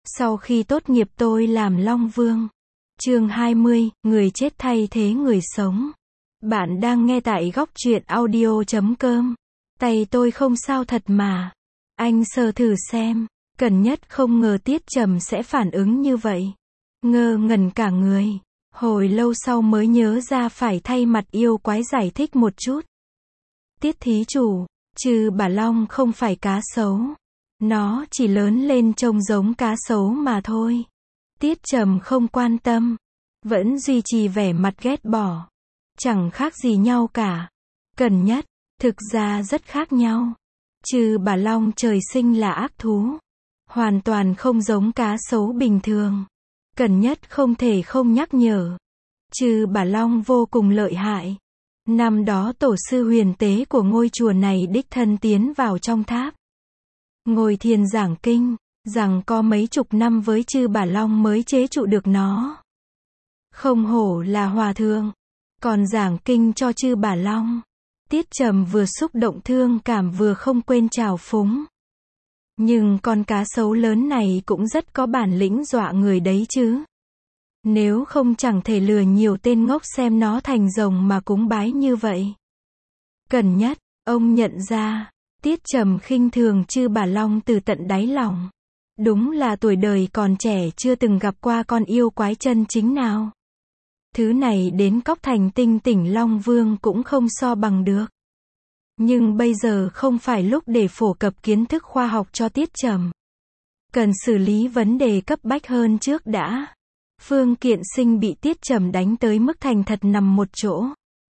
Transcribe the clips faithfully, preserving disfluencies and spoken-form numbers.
Sau khi tốt nghiệp tôi làm Long Vương. Chương hai mươi, người chết thay thế người sống. Bạn đang nghe tại góc truyện audio chấm com. Tay tôi không sao thật mà. Anh sờ thử xem. Cẩn Nhất không ngờ Tiết Trầm sẽ phản ứng như vậy. Ngơ ngẩn cả người. Hồi lâu sau mới nhớ ra phải thay mặt yêu quái giải thích một chút. Tiết thí chủ, Trư Bà Long không phải cá sấu. Nó chỉ lớn lên trông giống cá sấu mà thôi. Tiết Trầm không quan tâm. Vẫn duy trì vẻ mặt ghét bỏ. Chẳng khác gì nhau cả. Cẩn Nhất, thực ra rất khác nhau. Trư Bà Long trời sinh là ác thú. Hoàn toàn không giống cá sấu bình thường. Cẩn Nhất không thể không nhắc nhở. Trư Bà Long vô cùng lợi hại. Năm đó tổ sư huyền tế của ngôi chùa này đích thân tiến vào trong tháp. Ngồi thiền giảng kinh, rằng có mấy chục năm với Trư Bà Long mới chế trụ được nó. Không hổ là hòa thượng, còn giảng kinh cho Trư Bà Long. Tiết Trầm vừa xúc động thương cảm vừa không quên trào phúng. Nhưng con cá sấu lớn này cũng rất có bản lĩnh dọa người đấy chứ. Nếu không chẳng thể lừa nhiều tên ngốc xem nó thành rồng mà cúng bái như vậy. Cẩn Nhất, ông nhận ra, Tiết Trầm khinh thường Trư Bà Long từ tận đáy lòng. Đúng là tuổi đời còn trẻ chưa từng gặp qua con yêu quái chân chính nào. Thứ này đến Cốc Thành Tinh tỉnh Long Vương cũng không so bằng được. Nhưng bây giờ không phải lúc để phổ cập kiến thức khoa học cho Tiết Trầm. Cần xử lý vấn đề cấp bách hơn trước đã. Phương Kiện Sinh bị Tiết Trầm đánh tới mức thành thật nằm một chỗ.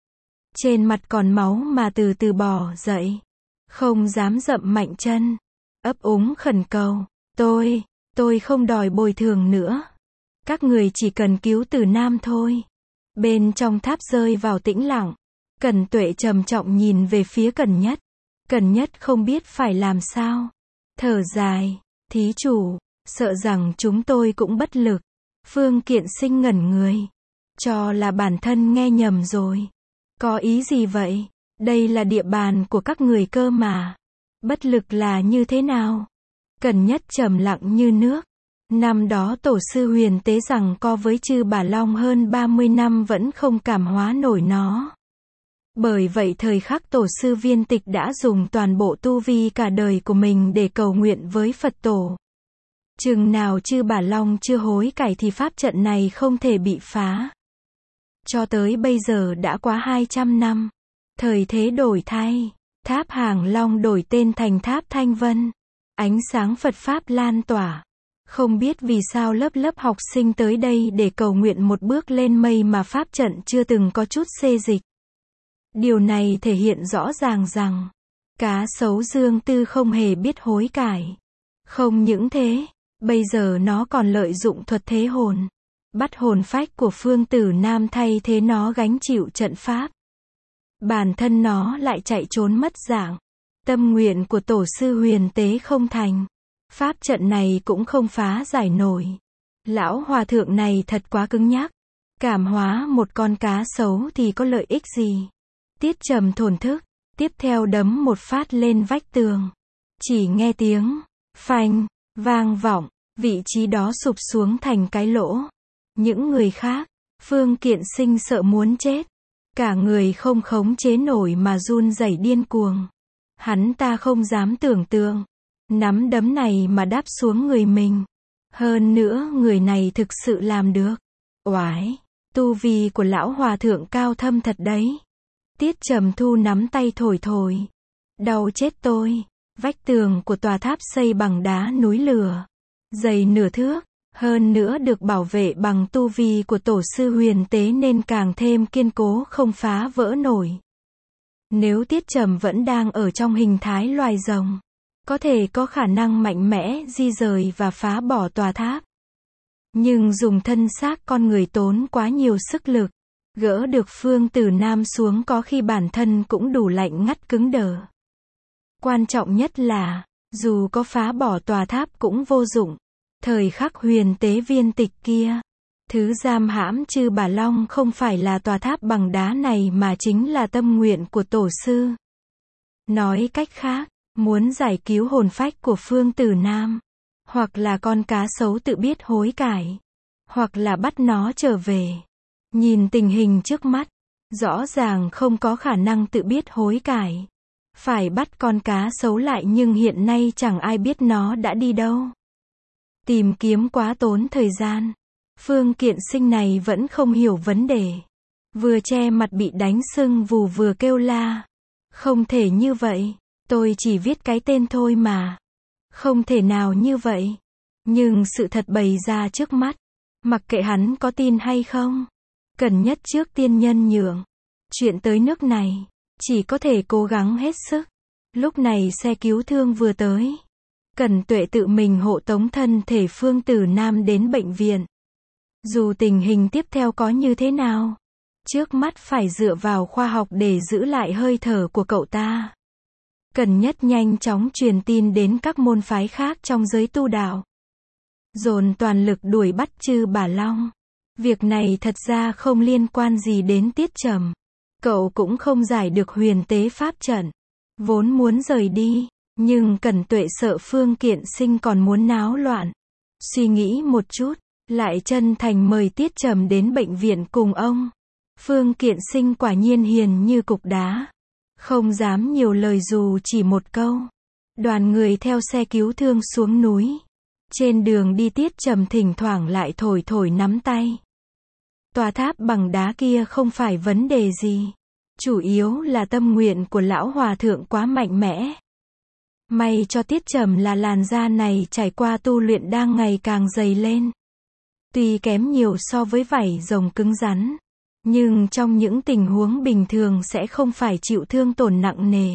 Trên mặt còn máu mà từ từ bò dậy. Không dám dậm mạnh chân. Ấp úng khẩn cầu. Tôi, tôi không đòi bồi thường nữa. Các người chỉ cần cứu Tử Nam thôi. Bên trong tháp rơi vào tĩnh lặng. Cẩn Tuệ trầm trọng nhìn về phía Cẩn Nhất. Cẩn Nhất không biết phải làm sao. Thở dài. Thí chủ, sợ rằng chúng tôi cũng bất lực. Phương Kiện Sinh ngẩn người. Cho là bản thân nghe nhầm rồi. Có ý gì vậy? Đây là địa bàn của các người cơ mà. Bất lực là như thế nào? Cẩn Nhất trầm lặng như nước. Năm đó tổ sư huyền tế rằng co với Trư Bà Long hơn ba mươi năm vẫn không cảm hóa nổi nó. Bởi vậy thời khắc tổ sư Viên Tịch đã dùng toàn bộ tu vi cả đời của mình để cầu nguyện với Phật tổ. Chừng nào Trư Bà Long chưa hối cải thì pháp trận này không thể bị phá. Cho tới bây giờ đã quá hai trăm năm. Thời thế đổi thay. Tháp Hàng Long đổi tên thành tháp Thanh Vân. Ánh sáng Phật Pháp lan tỏa. Không biết vì sao lớp lớp học sinh tới đây để cầu nguyện một bước lên mây mà pháp trận chưa từng có chút xê dịch. Điều này thể hiện rõ ràng rằng cá sấu Dương Tư không hề biết hối cải. Không những thế, bây giờ nó còn lợi dụng thuật thế hồn. Bắt hồn phách của Phương Tử Nam thay thế nó gánh chịu trận pháp. Bản thân nó lại chạy trốn mất dạng. Tâm nguyện của tổ sư huyền tế không thành. Pháp trận này cũng không phá giải nổi. Lão hòa thượng này thật quá cứng nhắc. Cảm hóa một con cá sấu thì có lợi ích gì? Tiết Trầm thổn thức, tiếp theo đấm một phát lên vách tường. Chỉ nghe tiếng phanh vang vọng, vị trí đó sụp xuống thành cái lỗ. Những người khác, Phương Kiện Sinh sợ muốn chết. Cả người không khống chế nổi mà run rẩy điên cuồng. Hắn ta không dám tưởng tượng. Nắm đấm này mà đáp xuống người mình. Hơn nữa người này thực sự làm được. Oái, tu vi của lão hòa thượng cao thâm thật đấy. Tiết Trầm thu nắm tay thổi thổi. Đau chết tôi. Vách tường của tòa tháp xây bằng đá núi lửa. Dày nửa thước. Hơn nữa được bảo vệ bằng tu vi của tổ sư huyền tế nên càng thêm kiên cố không phá vỡ nổi. Nếu Tiết Trầm vẫn đang ở trong hình thái loài rồng, có thể có khả năng mạnh mẽ di rời và phá bỏ tòa tháp. Nhưng dùng thân xác con người tốn quá nhiều sức lực. Gỡ được Phương Tử Nam xuống có khi bản thân cũng đủ lạnh ngắt cứng đờ. Quan trọng nhất là, dù có phá bỏ tòa tháp cũng vô dụng. Thời khắc huyền tế Viên Tịch kia, thứ giam hãm Trư Bà Long không phải là tòa tháp bằng đá này mà chính là tâm nguyện của tổ sư. Nói cách khác, muốn giải cứu hồn phách của Phương Tử Nam, Hoặc là con cá sấu tự biết hối cải. Hoặc là bắt nó trở về. Nhìn tình hình trước mắt, rõ ràng không có khả năng tự biết hối cải. Phải bắt con cá sấu lại nhưng hiện nay chẳng ai biết nó đã đi đâu. Tìm kiếm quá tốn thời gian. Phương Kiện Sinh này vẫn không hiểu vấn đề. Vừa che mặt bị đánh sưng vù vừa kêu la. Không thể như vậy. Tôi chỉ viết cái tên thôi mà. Không thể nào như vậy. Nhưng sự thật bày ra trước mắt. Mặc kệ hắn có tin hay không. Cần nhất trước tiên nhân nhượng. Chuyện tới nước này. Chỉ có thể cố gắng hết sức. Lúc này xe cứu thương vừa tới. Cẩn Tuệ tự mình hộ tống thân thể Phương Tử Nam đến bệnh viện. Dù tình hình tiếp theo có như thế nào, trước mắt phải dựa vào khoa học để giữ lại hơi thở của cậu ta. Cần nhất nhanh chóng truyền tin đến các môn phái khác trong giới tu đạo. Dồn toàn lực đuổi bắt Chư Bà Long. Việc này thật ra không liên quan gì đến Tiết Trầm. Cậu cũng không giải được huyền tế pháp trận. Vốn muốn rời đi, nhưng Cẩn Tuệ sợ Phương Kiện Sinh còn muốn náo loạn. Suy nghĩ một chút, lại chân thành mời Tiết Trầm đến bệnh viện cùng ông. Phương Kiện Sinh quả nhiên hiền như cục đá. Không dám nhiều lời dù chỉ một câu. Đoàn người theo xe cứu thương xuống núi. Trên đường đi Tiết Trầm thỉnh thoảng lại thổi thổi nắm tay. Tòa tháp bằng đá kia không phải vấn đề gì. Chủ yếu là tâm nguyện của lão hòa thượng quá mạnh mẽ. May cho Tiết Trầm là làn da này trải qua tu luyện đang ngày càng dày lên. Tuy kém nhiều so với vảy rồng cứng rắn, nhưng trong những tình huống bình thường sẽ không phải chịu thương tổn nặng nề.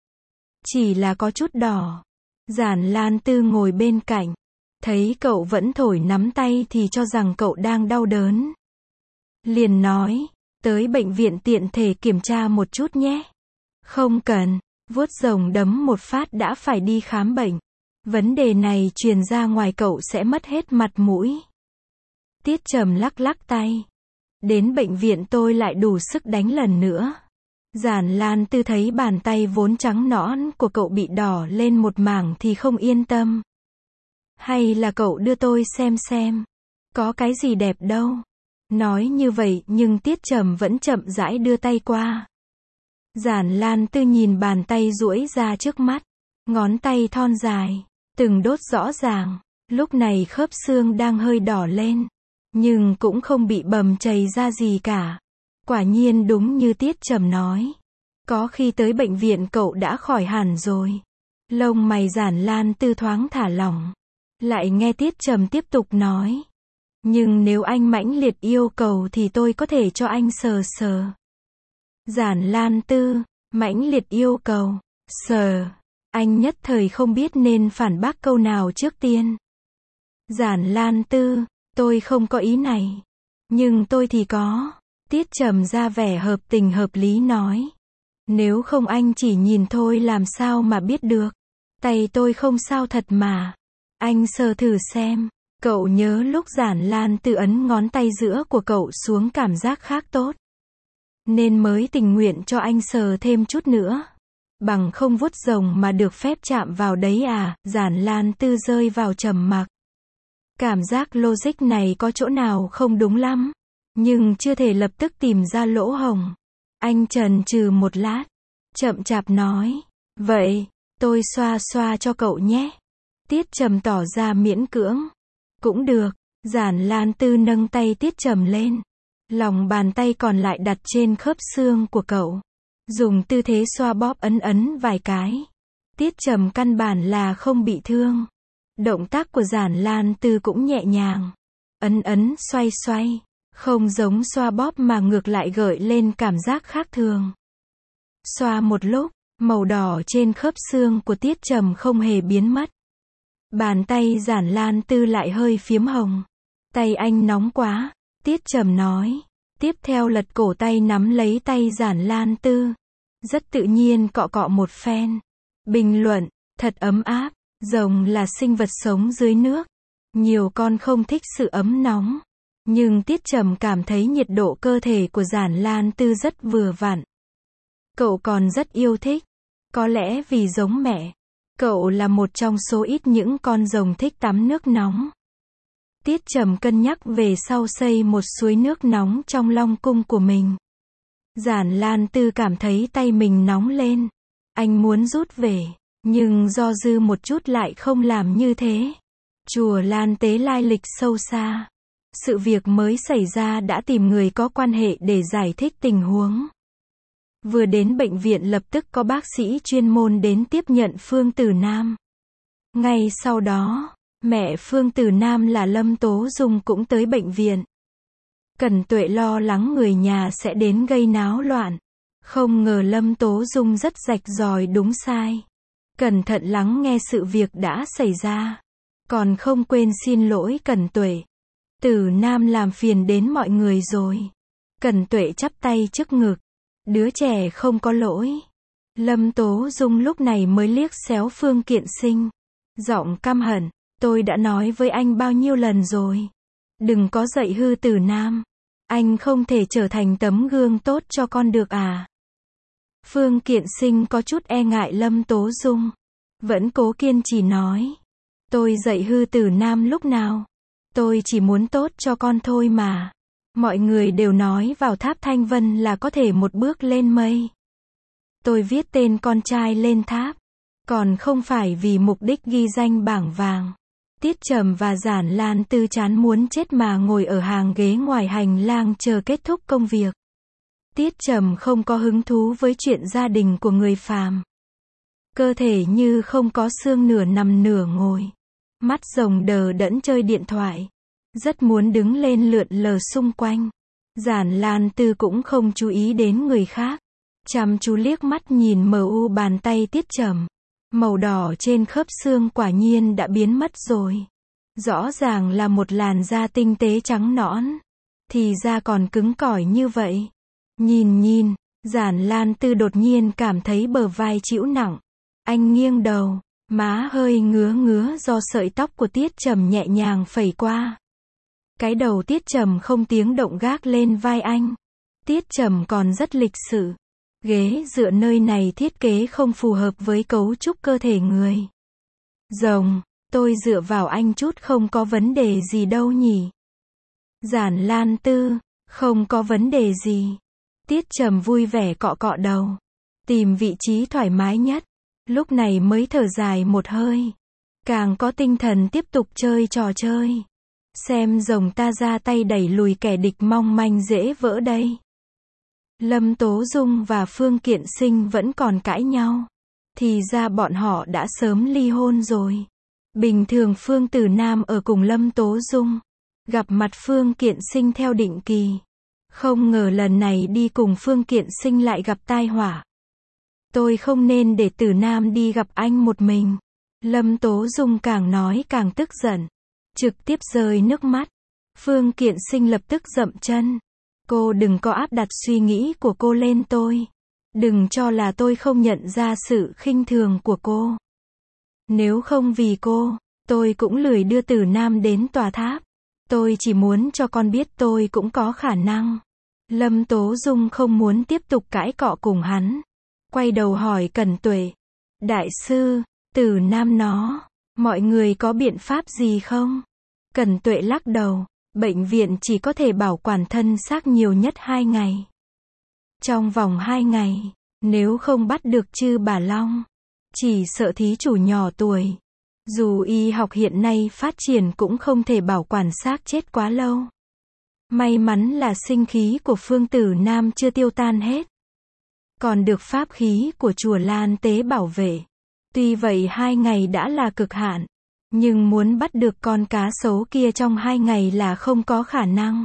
Chỉ là có chút đỏ. Giản Lan Tư ngồi bên cạnh, thấy cậu vẫn thổi nắm tay thì cho rằng cậu đang đau đớn. Liền nói, tới bệnh viện tiện thể kiểm tra một chút nhé. Không cần, vuốt rồng đấm một phát đã phải đi khám bệnh. Vấn đề này truyền ra ngoài cậu sẽ mất hết mặt mũi. Tiết Trầm lắc lắc tay. Đến bệnh viện tôi lại đủ sức đánh lần nữa. Giản Lan Tư thấy bàn tay vốn trắng nõn của cậu bị đỏ lên một mảng thì không yên tâm. Hay là cậu đưa tôi xem xem. Có cái gì đẹp đâu. Nói như vậy nhưng Tiết Trầm vẫn chậm rãi đưa tay qua. Giản Lan Tư nhìn bàn tay duỗi ra trước mắt. Ngón tay thon dài. Từng đốt rõ ràng. Lúc này khớp xương đang hơi đỏ lên. Nhưng cũng không bị bầm chảy ra gì cả. Quả nhiên đúng như Tiết Trầm nói. Có khi tới bệnh viện cậu đã khỏi hẳn rồi. Lông mày Giản Lan Tư thoáng thả lỏng. Lại nghe Tiết Trầm tiếp tục nói. Nhưng nếu anh mãnh liệt yêu cầu thì tôi có thể cho anh sờ sờ. Giản Lan Tư, mãnh liệt yêu cầu, sờ. Anh nhất thời không biết nên phản bác câu nào trước tiên. Giản Lan Tư, tôi không có ý này. Nhưng tôi thì có. Tiết Trầm ra vẻ hợp tình hợp lý nói. Nếu không anh chỉ nhìn thôi làm sao mà biết được. Tay tôi không sao thật mà. Anh sờ thử xem. Cậu nhớ lúc Giản Lan Tư ấn ngón tay giữa của cậu xuống cảm giác khác tốt. Nên mới tình nguyện cho anh sờ thêm chút nữa. Bằng không vuốt rồng mà được phép chạm vào đấy à. Giản Lan Tư rơi vào trầm mặc. Cảm giác logic này có chỗ nào không đúng lắm. Nhưng chưa thể lập tức tìm ra lỗ hổng. Anh chần chừ một lát. Chậm chạp nói. Vậy, tôi xoa xoa cho cậu nhé. Tiết Trầm tỏ ra miễn cưỡng. Cũng được. Giản Lan Tư nâng tay Tiết Trầm lên. Lòng bàn tay còn lại đặt trên khớp xương của cậu. Dùng tư thế xoa bóp ấn ấn vài cái. Tiết Trầm căn bản là không bị thương. Động tác của Giản Lan Tư cũng nhẹ nhàng. Ấn ấn xoay xoay. Không giống xoa bóp mà ngược lại gợi lên cảm giác khác thường. Xoa một lúc, màu đỏ trên khớp xương của Tiết Trầm không hề biến mất. Bàn tay Giản Lan Tư lại hơi phiếm hồng. Tay anh nóng quá, Tiết Trầm nói. Tiếp theo lật cổ tay nắm lấy tay Giản Lan Tư. Rất tự nhiên cọ cọ một phen. Bình luận, thật ấm áp. Rồng là sinh vật sống dưới nước. Nhiều con không thích sự ấm nóng. Nhưng Tiết Trầm cảm thấy nhiệt độ cơ thể của Giản Lan Tư rất vừa vặn. Cậu còn rất yêu thích. Có lẽ vì giống mẹ. Cậu là một trong số ít những con rồng thích tắm nước nóng. Tiết Trầm cân nhắc về sau xây một suối nước nóng trong Long cung của mình. Giản Lan Tư cảm thấy tay mình nóng lên. Anh muốn rút về, nhưng do dự một chút lại không làm như thế. Chùa Lan Tế lai lịch sâu xa. Sự việc mới xảy ra đã tìm người có quan hệ để giải thích tình huống. Vừa đến bệnh viện lập tức có bác sĩ chuyên môn đến tiếp nhận Phương Tử Nam. Ngay sau đó, mẹ Phương Tử Nam là Lâm Tố Dung cũng tới bệnh viện. Cẩn Tuệ lo lắng người nhà sẽ đến gây náo loạn. Không ngờ Lâm Tố Dung rất rạch ròi đúng sai. Cẩn thận lắng nghe sự việc đã xảy ra. Còn không quên xin lỗi Cẩn Tuệ. Tử Nam làm phiền đến mọi người rồi. Cẩn Tuệ chắp tay trước ngực. Đứa trẻ không có lỗi. Lâm Tố Dung lúc này mới liếc xéo Phương Kiện Sinh. Giọng căm hận. Tôi đã nói với anh bao nhiêu lần rồi. Đừng có dạy hư Tử Nam. Anh không thể trở thành tấm gương tốt cho con được à? Phương Kiện Sinh có chút e ngại Lâm Tố Dung. Vẫn cố kiên trì nói. Tôi dạy hư Tử Nam lúc nào? Tôi chỉ muốn tốt cho con thôi mà. Mọi người đều nói vào tháp Thanh Vân là có thể một bước lên mây. Tôi viết tên con trai lên tháp. Còn không phải vì mục đích ghi danh bảng vàng. Tiết Trầm và Giản Lan Tư chán muốn chết mà ngồi ở hàng ghế ngoài hành lang chờ kết thúc công việc. Tiết Trầm không có hứng thú với chuyện gia đình của người phàm. Cơ thể như không có xương, nửa nằm nửa ngồi. Mắt rồng đờ đẫn chơi điện thoại. Rất muốn đứng lên lượn lờ xung quanh. Giản Lan Tư cũng không chú ý đến người khác. Chăm chú liếc mắt nhìn mờ u bàn tay Tiết Trầm. Màu đỏ trên khớp xương quả nhiên đã biến mất rồi. Rõ ràng là một làn da tinh tế trắng nõn. Thì da còn cứng cỏi như vậy. Nhìn nhìn, Giản Lan Tư đột nhiên cảm thấy bờ vai chịu nặng. Anh nghiêng đầu, má hơi ngứa ngứa do sợi tóc của Tiết Trầm nhẹ nhàng phẩy qua. Cái đầu Tiết Trầm không tiếng động gác lên vai anh. Tiết Trầm còn rất lịch sự. Ghế dựa nơi này thiết kế không phù hợp với cấu trúc cơ thể người. Rồng, tôi dựa vào anh chút không có vấn đề gì đâu nhỉ? Giản Lan Tư, không có vấn đề gì. Tiết Trầm vui vẻ cọ cọ đầu. Tìm vị trí thoải mái nhất. Lúc này mới thở dài một hơi. Càng có tinh thần tiếp tục chơi trò chơi. Xem rồng ta ra tay đẩy lùi kẻ địch mong manh dễ vỡ đây. Lâm Tố Dung và Phương Kiện Sinh vẫn còn cãi nhau. Thì ra bọn họ đã sớm ly hôn rồi. Bình thường Phương Tử Nam ở cùng Lâm Tố Dung. Gặp mặt Phương Kiện Sinh theo định kỳ. Không ngờ lần này đi cùng Phương Kiện Sinh lại gặp tai họa. Tôi không nên để Tử Nam đi gặp anh một mình. Lâm Tố Dung càng nói càng tức giận. Trực tiếp rơi nước mắt. Phương Kiện Sinh lập tức dậm chân. Cô đừng có áp đặt suy nghĩ của cô lên tôi. Đừng cho là tôi không nhận ra sự khinh thường của cô. Nếu không vì cô, tôi cũng lười đưa Tử Nam đến tòa tháp. Tôi chỉ muốn cho con biết tôi cũng có khả năng. Lâm Tố Dung không muốn tiếp tục cãi cọ cùng hắn. Quay đầu hỏi Cẩn Tuệ. Đại sư, Tử Nam nó, mọi người có biện pháp gì không? Cẩn Tuệ lắc đầu. Bệnh viện chỉ có thể bảo quản thân xác nhiều nhất hai ngày. Trong vòng hai ngày, nếu không bắt được Chư Bà Long, chỉ sợ thí chủ nhỏ tuổi. Dù y học hiện nay phát triển cũng không thể bảo quản xác chết quá lâu. May mắn là sinh khí của Phương Tử Nam chưa tiêu tan hết. Còn được pháp khí của chùa Lan Tế bảo vệ. Tuy vậy hai ngày đã là cực hạn. Nhưng muốn bắt được con cá sấu kia trong hai ngày là không có khả năng.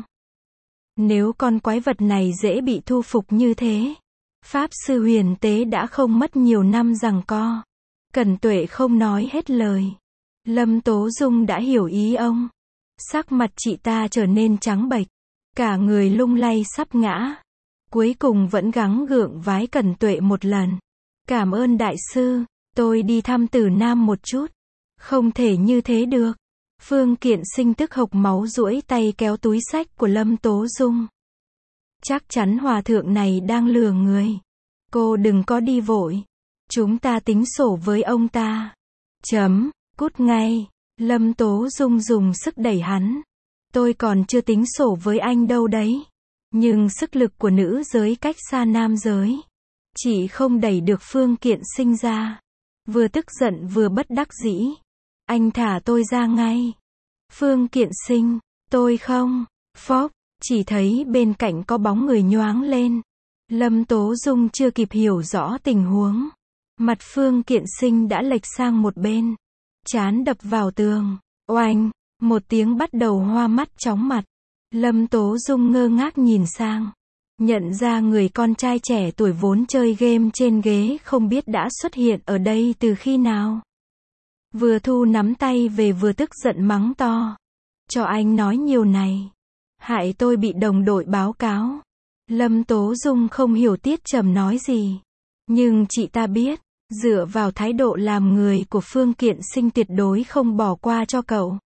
Nếu con quái vật này dễ bị thu phục như thế, Pháp Sư Huyền Tế đã không mất nhiều năm giằng co. Cẩn Tuệ không nói hết lời. Lâm Tố Dung đã hiểu ý ông. Sắc mặt chị ta trở nên trắng bệch. Cả người lung lay sắp ngã. Cuối cùng vẫn gắng gượng vái Cẩn Tuệ một lần. Cảm ơn đại sư, tôi đi thăm Tử Nam một chút. Không thể như thế được. Phương Kiện Sinh tức hộc máu duỗi tay kéo túi xách của Lâm Tố Dung. Chắc chắn hòa thượng này đang lừa người. Cô đừng có đi vội. Chúng ta tính sổ với ông ta. Chấm, cút ngay. Lâm Tố Dung dùng sức đẩy hắn. Tôi còn chưa tính sổ với anh đâu đấy. Nhưng sức lực của nữ giới cách xa nam giới. Chị không đẩy được Phương Kiện Sinh ra. Vừa tức giận vừa bất đắc dĩ. Anh thả tôi ra ngay. Phương Kiện Sinh, tôi không. Phóp, chỉ thấy bên cạnh có bóng người nhoáng lên. Lâm Tố Dung chưa kịp hiểu rõ tình huống. Mặt Phương Kiện Sinh đã lệch sang một bên. Trán đập vào tường. Oanh, một tiếng bắt đầu hoa mắt chóng mặt. Lâm Tố Dung ngơ ngác nhìn sang. Nhận ra người con trai trẻ tuổi vốn chơi game trên ghế không biết đã xuất hiện ở đây từ khi nào. Vừa thu nắm tay về vừa tức giận mắng to. Cho anh nói nhiều này. Hại tôi bị đồng đội báo cáo. Lâm Tố Dung không hiểu Tiết Trầm nói gì. Nhưng chị ta biết, dựa vào thái độ làm người của Phương Kiện Sinh tuyệt đối không bỏ qua cho cậu.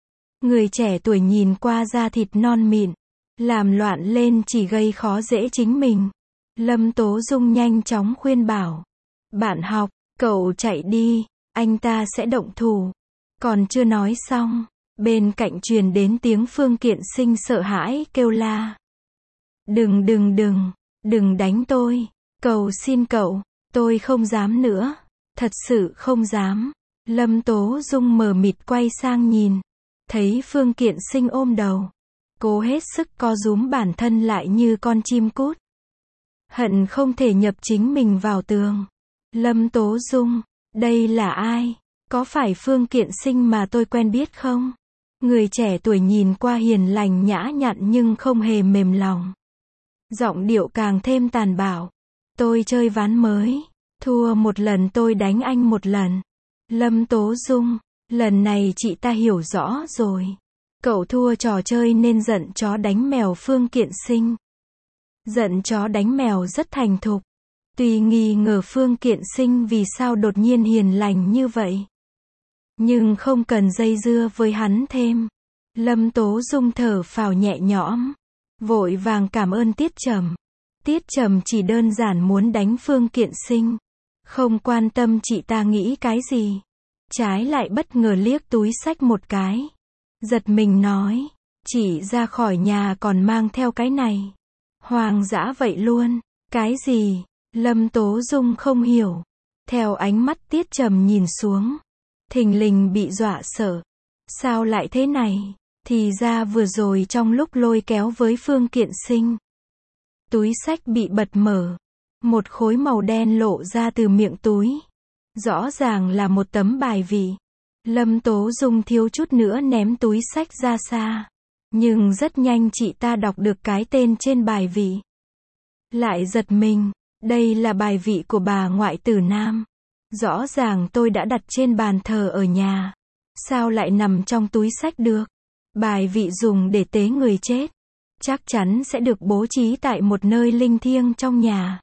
Người trẻ tuổi nhìn qua da thịt non mịn, làm loạn lên chỉ gây khó dễ chính mình. Lâm Tố Dung nhanh chóng khuyên bảo. Bạn học, cậu chạy đi, anh ta sẽ động thủ. Còn chưa nói xong, bên cạnh truyền đến tiếng Phương Kiện Sinh sợ hãi kêu la. Đừng đừng đừng, đừng đánh tôi, cầu xin cậu, tôi không dám nữa, thật sự không dám. Lâm Tố Dung mờ mịt quay sang nhìn, thấy Phương Kiện Sinh ôm đầu, cố hết sức co rúm bản thân lại như con chim cút. Hận không thể nhập chính mình vào tường. Lâm Tố Dung, đây là ai? Có phải Phương Kiện Sinh mà tôi quen biết không? Người trẻ tuổi nhìn qua hiền lành nhã nhặn nhưng không hề mềm lòng. Giọng điệu càng thêm tàn bạo. Tôi chơi ván mới. Thua một lần tôi đánh anh một lần. Lâm Tố Dung, lần này chị ta hiểu rõ rồi. Cậu thua trò chơi nên giận chó đánh mèo Phương Kiện Sinh. Giận chó đánh mèo rất thành thục. Tuy nghi ngờ Phương Kiện Sinh vì sao đột nhiên hiền lành như vậy. Nhưng không cần dây dưa với hắn thêm. Lâm Tố Dung thở phào nhẹ nhõm. Vội vàng cảm ơn Tiết Trầm. Tiết Trầm chỉ đơn giản muốn đánh Phương Kiện Sinh. Không quan tâm chị ta nghĩ cái gì. Trái lại bất ngờ liếc túi xách một cái. Giật mình nói. Chị ra khỏi nhà còn mang theo cái này. Hoang dã vậy luôn. Cái gì? Lâm Tố Dung không hiểu. Theo ánh mắt Tiết Trầm nhìn xuống. Thình lình bị dọa sợ. Sao lại thế này? Thì ra vừa rồi trong lúc lôi kéo với Phương Kiện Sinh. Túi xách bị bật mở. Một khối màu đen lộ ra từ miệng túi. Rõ ràng là một tấm bài vị. Lâm Tố Dung thiếu chút nữa ném túi xách ra xa. Nhưng rất nhanh chị ta đọc được cái tên trên bài vị. Lại giật mình. Đây là bài vị của bà ngoại tử Nam. Rõ ràng tôi đã đặt trên bàn thờ ở nhà. Sao lại nằm trong túi xách được? Bài vị dùng để tế người chết. Chắc chắn sẽ được bố trí tại một nơi linh thiêng trong nhà.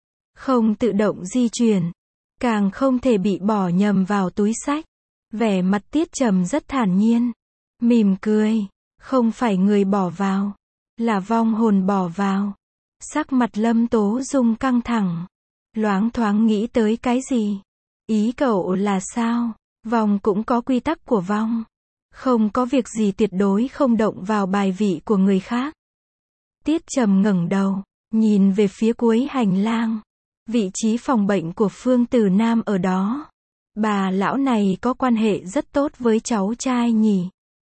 Không tự động di chuyển. Càng không thể bị bỏ nhầm vào túi xách. Vẻ mặt Tiết Trầm rất thản nhiên. Mỉm cười. Không phải người bỏ vào. Là vong hồn bỏ vào. Sắc mặt Lâm Tố Dung căng thẳng. Loáng thoáng nghĩ tới cái gì? Ý cậu là sao? Vong cũng có quy tắc của vong. Không có việc gì tuyệt đối không động vào bài vị của người khác. Tiết Trầm ngẩng đầu, nhìn về phía cuối hành lang. Vị trí phòng bệnh của Phương Tử Nam ở đó. Bà lão này có quan hệ rất tốt với cháu trai nhỉ?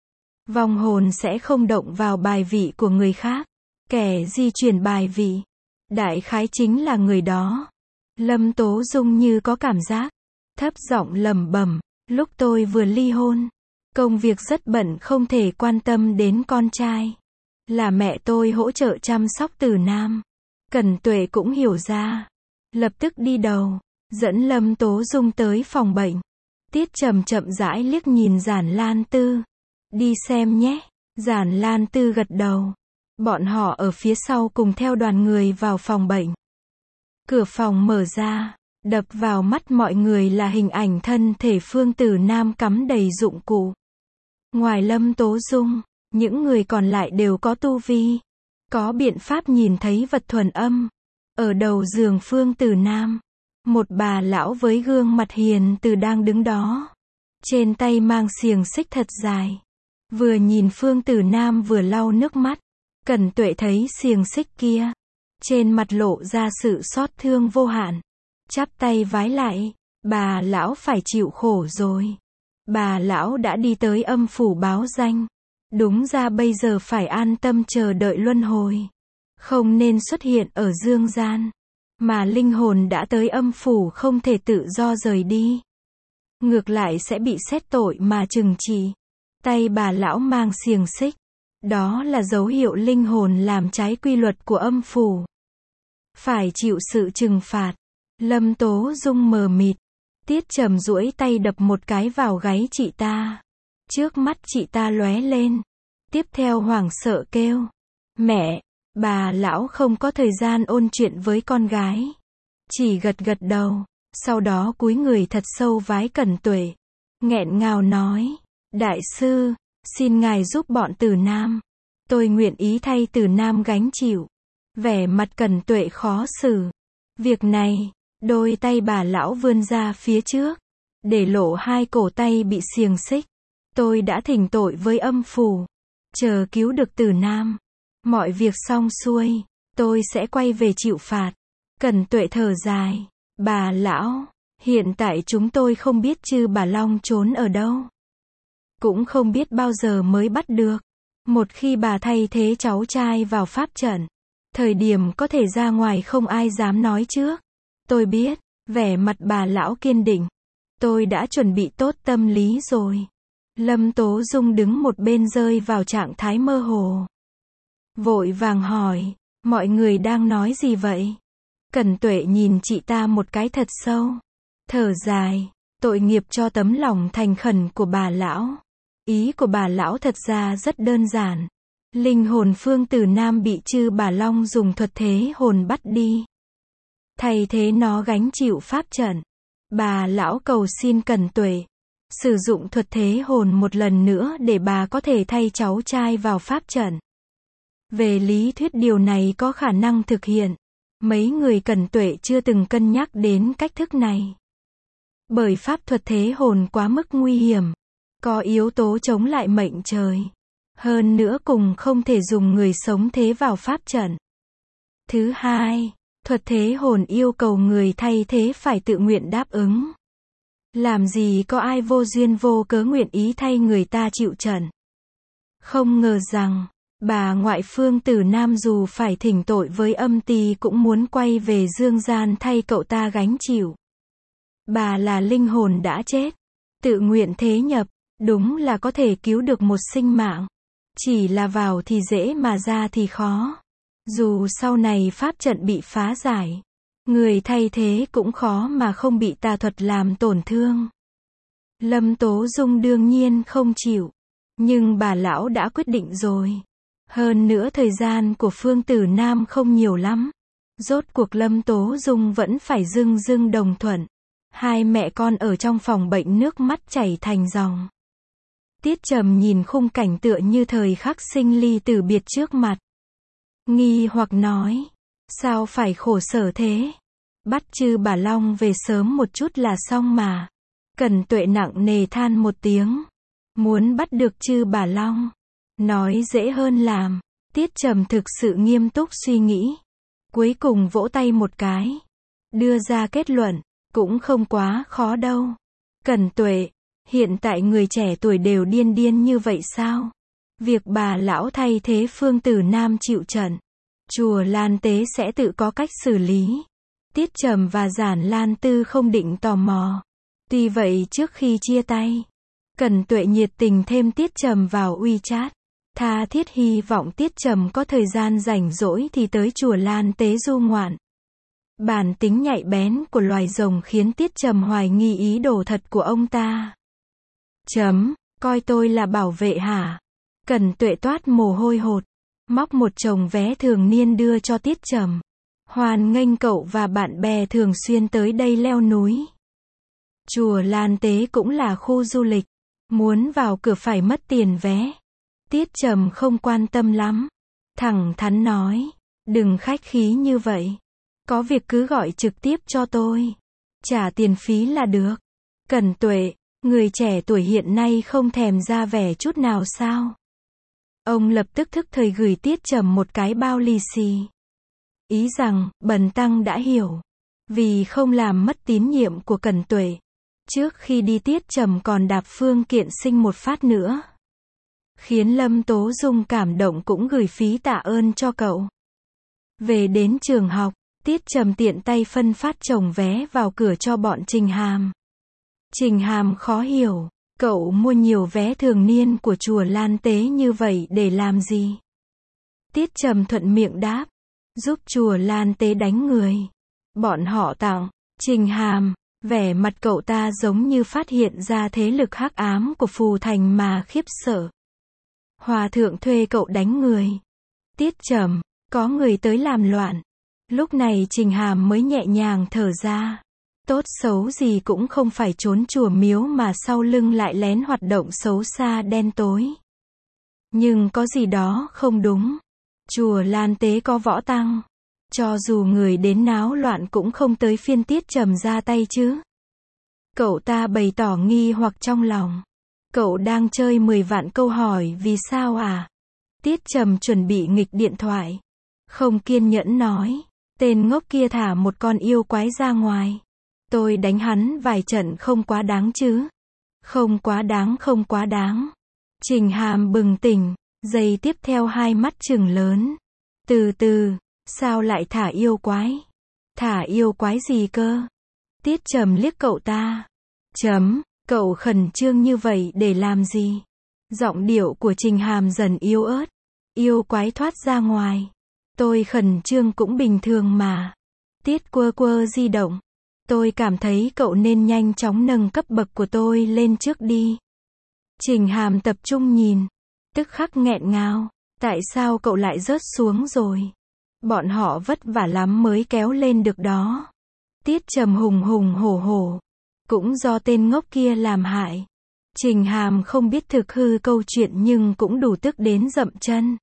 Vong hồn sẽ không động vào bài vị của người khác. Kẻ di chuyển bài vị. Đại khái chính là người đó. Lâm Tố Dung như có cảm giác. Thấp giọng lẩm bẩm. Lúc tôi vừa ly hôn. Công việc rất bận không thể quan tâm đến con trai. Là mẹ tôi hỗ trợ chăm sóc Tử Nam. Cẩn Tuệ cũng hiểu ra. Lập tức đi đầu. Dẫn Lâm Tố Dung tới phòng bệnh. Tiết Trầm chậm rãi liếc nhìn Giản Lan Tư. Đi xem nhé. Giản Lan Tư gật đầu. Bọn họ ở phía sau cùng theo đoàn người vào phòng bệnh. Cửa phòng mở ra. Đập vào mắt mọi người là hình ảnh thân thể Phương Tử Nam cắm đầy dụng cụ. Ngoài Lâm Tố Dung, những người còn lại đều có tu vi. Có biện pháp nhìn thấy vật thuần âm. Ở đầu giường Phương Tử Nam. Một bà lão với gương mặt hiền từ đang đứng đó. trên tay mang xiềng xích thật dài. Vừa nhìn Phương Tử Nam vừa lau nước mắt. Cẩn Tuệ thấy xiềng xích kia, trên mặt lộ ra sự xót thương vô hạn. Chắp tay vái lại, bà lão phải chịu khổ rồi. Bà lão đã đi tới âm phủ báo danh. Đúng ra bây giờ phải an tâm chờ đợi luân hồi. Không nên xuất hiện ở dương gian. Mà linh hồn đã tới âm phủ không thể tự do rời đi. Ngược lại sẽ bị xét tội mà trừng trị. Tay bà lão mang xiềng xích. Đó là dấu hiệu linh hồn làm trái quy luật của âm phủ. Phải chịu sự trừng phạt. Lâm Tố Dung mờ mịt. Tiết Trầm duỗi tay đập một cái vào gáy chị ta. Trước mắt chị ta lóe lên. Tiếp theo hoảng sợ kêu. Mẹ! Bà lão không có thời gian ôn chuyện với con gái. Chỉ gật gật đầu. Sau đó cúi người thật sâu vái Cẩn Tuệ. Nghẹn ngào nói. Đại sư, xin ngài giúp bọn Tử Nam. Tôi nguyện ý thay Tử Nam gánh chịu. Vẻ mặt Cẩn Tuệ khó xử. Việc này, đôi tay bà lão vươn ra phía trước. Để lộ hai cổ tay bị xiềng xích. Tôi đã thỉnh tội với âm phủ. Chờ cứu được Tử Nam. Mọi việc xong xuôi, tôi sẽ quay về chịu phạt. Cẩn Tuệ thở dài. Bà lão, hiện tại chúng tôi không biết Chư Bà Long trốn ở đâu. Cũng không biết bao giờ mới bắt được. Một khi bà thay thế cháu trai vào pháp trận, thời điểm có thể ra ngoài không ai dám nói trước. Tôi biết, vẻ mặt bà lão kiên định. Tôi đã chuẩn bị tốt tâm lý rồi. Lâm Tố Dung đứng một bên rơi vào trạng thái mơ hồ. Vội vàng hỏi, mọi người đang nói gì vậy? Cẩn Tuệ nhìn chị ta một cái thật sâu. Thở dài, tội nghiệp cho tấm lòng thành khẩn của bà lão. Ý của bà lão thật ra rất đơn giản. Linh hồn Phương Tử Nam bị Chư Bà Long dùng thuật thế hồn bắt đi. Thay thế nó gánh chịu pháp trận. Bà lão cầu xin Cẩn Tuệ sử dụng thuật thế hồn một lần nữa để bà có thể thay cháu trai vào pháp trận. Về lý thuyết điều này có khả năng thực hiện. Mấy người Cẩn Tuệ chưa từng cân nhắc đến cách thức này. Bởi pháp thuật thế hồn quá mức nguy hiểm. Có yếu tố chống lại mệnh trời. Hơn nữa cùng không thể dùng người sống thế vào pháp trận. Thứ hai, thuật thế hồn yêu cầu người thay thế phải tự nguyện đáp ứng. Làm gì có ai vô duyên vô cớ nguyện ý thay người ta chịu trận. Không ngờ rằng, bà ngoại Phương Tử Nam dù phải thỉnh tội với âm ty cũng muốn quay về dương gian thay cậu ta gánh chịu. Bà là linh hồn đã chết. Tự nguyện thế nhập, đúng là có thể cứu được một sinh mạng. Chỉ là vào thì dễ mà ra thì khó. Dù sau này pháp trận bị phá giải, người thay thế cũng khó mà không bị tà thuật làm tổn thương. Lâm Tố Dung đương nhiên không chịu. Nhưng bà lão đã quyết định rồi. Hơn nữa thời gian của Phương Tử Nam không nhiều lắm. Rốt cuộc Lâm Tố Dung vẫn phải dưng dưng đồng thuận. Hai mẹ con ở trong phòng bệnh nước mắt chảy thành dòng. Tiết Trầm nhìn khung cảnh tựa như thời khắc sinh ly tử biệt trước mặt. Nghi hoặc nói, sao phải khổ sở thế? Bắt Chư Bà Long về sớm một chút là xong mà. Cẩn Tuệ nặng nề than một tiếng. Muốn bắt được Chư Bà Long, nói dễ hơn làm. Tiết Trầm thực sự nghiêm túc suy nghĩ. Cuối cùng vỗ tay một cái. Đưa ra kết luận, cũng không quá khó đâu. Cẩn Tuệ, hiện tại người trẻ tuổi đều điên điên như vậy sao? Việc bà lão thay thế Phương Tử Nam chịu trận, chùa Lan Tế sẽ tự có cách xử lý. Tiết Trầm và Giản Lan Tư không định tò mò. Tuy vậy trước khi chia tay, Cẩn Tuệ nhiệt tình thêm Tiết Trầm vào WeChat. Tha thiết hy vọng Tiết Trầm có thời gian rảnh rỗi thì tới chùa Lan Tế du ngoạn. Bản tính nhạy bén của loài rồng khiến Tiết Trầm hoài nghi ý đồ thật của ông ta. Chấm, coi tôi là bảo vệ hả? Cẩn Tuệ toát mồ hôi hột, móc một chồng vé thường niên đưa cho Tiết Trầm. Hoan nghênh cậu và bạn bè thường xuyên tới đây leo núi. Chùa Lan Tế cũng là khu du lịch, muốn vào cửa phải mất tiền vé. Tiết Trầm không quan tâm lắm, thẳng thắn nói, đừng khách khí như vậy. Có việc cứ gọi trực tiếp cho tôi, trả tiền phí là được. Cẩn Tuệ, Người trẻ tuổi hiện nay không thèm ra vẻ chút nào sao? Ông lập tức thức thời gửi Tiết Trầm một cái bao lì xì. Ý rằng, bần tăng đã hiểu. Vì không làm mất tín nhiệm của Cẩn Tuệ. Trước khi đi Tiết Trầm còn đạp Phương Kiện Sinh một phát nữa. Khiến Lâm Tố Dung cảm động cũng gửi phí tạ ơn cho cậu. Về đến trường học, Tiết Trầm tiện tay phân phát chồng vé vào cửa cho bọn Trình Hàm. Trình Hàm khó hiểu, cậu mua nhiều vé thường niên của chùa Lan Tế như vậy để làm gì? Tiết Trầm thuận miệng đáp, giúp chùa Lan Tế đánh người. Bọn họ tặng. Trình Hàm, vẻ mặt cậu ta giống như phát hiện ra thế lực hắc ám của Phù Thành mà khiếp sợ. Hòa thượng thuê cậu đánh người. Tiết Trầm, có người tới làm loạn. Lúc này Trình Hàm mới nhẹ nhàng thở ra. Tốt xấu gì cũng không phải trốn chùa miếu mà sau lưng lại lén hoạt động xấu xa đen tối. Nhưng có gì đó không đúng. Chùa Lan Tế có võ tăng. Cho dù người đến náo loạn cũng không tới phiên Tiết Trầm ra tay chứ. Cậu ta bày tỏ nghi hoặc trong lòng. Cậu đang chơi mười vạn câu hỏi vì sao à? Tiết Trầm chuẩn bị nghịch điện thoại. Không kiên nhẫn nói. Tên ngốc kia thả một con yêu quái ra ngoài. Tôi đánh hắn vài trận không quá đáng chứ. Không quá đáng không quá đáng. Trình Hàm bừng tỉnh. Giây tiếp theo hai mắt trừng lớn. Từ từ. Sao lại thả yêu quái? Thả yêu quái gì cơ? Tiết Trầm liếc cậu ta. Chấm, cậu khẩn trương như vậy để làm gì? Giọng điệu của Trình Hàm dần yếu ớt. Yêu quái thoát ra ngoài. Tôi khẩn trương cũng bình thường mà. Tiết quơ quơ di động. Tôi cảm thấy cậu nên nhanh chóng nâng cấp bậc của tôi lên trước đi. Trình Hàm tập trung nhìn. Tức khắc nghẹn ngào. Tại sao cậu lại rớt xuống rồi? Bọn họ vất vả lắm mới kéo lên được đó. Tiết Trầm hùng hùng hổ hổ. Cũng do tên ngốc kia làm hại. Trình Hàm không biết thực hư câu chuyện nhưng cũng đủ tức đến dậm chân.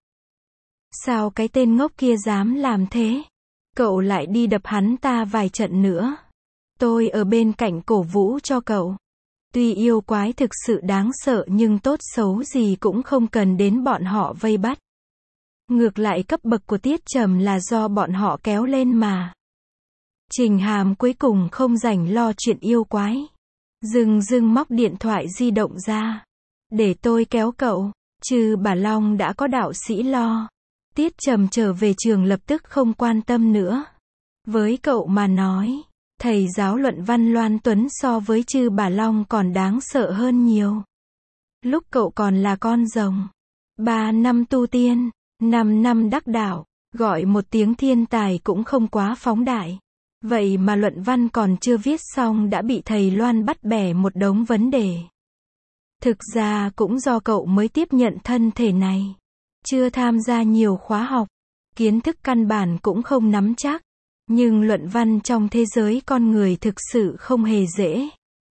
Sao cái tên ngốc kia dám làm thế? Cậu lại đi đập hắn ta vài trận nữa. Tôi ở bên cạnh cổ vũ cho cậu. Tuy yêu quái thực sự đáng sợ nhưng tốt xấu gì cũng không cần đến bọn họ vây bắt. Ngược lại cấp bậc của Tiết Trầm là do bọn họ kéo lên mà. Trình Hàm cuối cùng không rảnh lo chuyện yêu quái. Dưng dưng móc điện thoại di động ra. Để tôi kéo cậu. Trừ Bà Long đã có đạo sĩ lo. Tiết Trầm trở về trường lập tức không quan tâm nữa. Với cậu mà nói, thầy giáo luận văn Loan Tuấn so với Trừ Bà Long còn đáng sợ hơn nhiều. Lúc cậu còn là con rồng. Ba năm tu tiên. Năm năm đắc đạo, gọi một tiếng thiên tài cũng không quá phóng đại. Vậy mà luận văn còn chưa viết xong đã bị thầy Loan bắt bẻ một đống vấn đề. Thực ra cũng do cậu mới tiếp nhận thân thể này. Chưa tham gia nhiều khóa học. Kiến thức căn bản cũng không nắm chắc. Nhưng luận văn trong thế giới con người thực sự không hề dễ.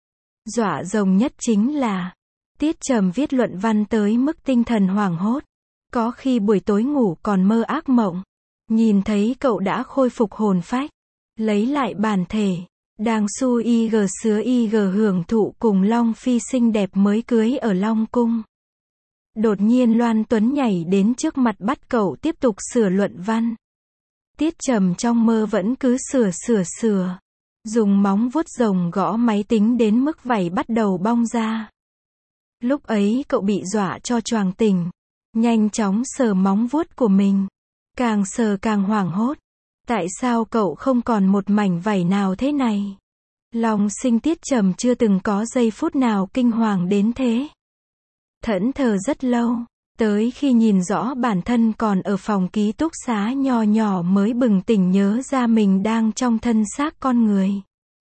Dọa rồng nhất chính là Tiết Trầm viết luận văn tới mức tinh thần hoảng hốt. Có khi buổi tối ngủ còn mơ ác mộng. Nhìn thấy cậu đã khôi phục hồn phách. Lấy lại bản thể. Đang su y gờ sứa y gờ hưởng thụ cùng Long Phi xinh đẹp mới cưới ở Long Cung. Đột nhiên Loan Tuấn nhảy đến trước mặt bắt cậu tiếp tục sửa luận văn. Tiết Trầm trong mơ vẫn cứ sửa sửa sửa. Dùng móng vuốt rồng gõ máy tính đến mức vảy bắt đầu bong ra. Lúc ấy cậu bị dọa cho choàng tỉnh. Nhanh chóng sờ móng vuốt của mình. Càng sờ càng hoảng hốt. Tại sao cậu không còn một mảnh vảy nào thế này? Lòng sinh Tiết Trầm chưa từng có giây phút nào kinh hoàng đến thế. Thẫn thờ rất lâu. Tới khi nhìn rõ bản thân còn ở phòng ký túc xá nho nhỏ mới bừng tỉnh nhớ ra mình đang trong thân xác con người.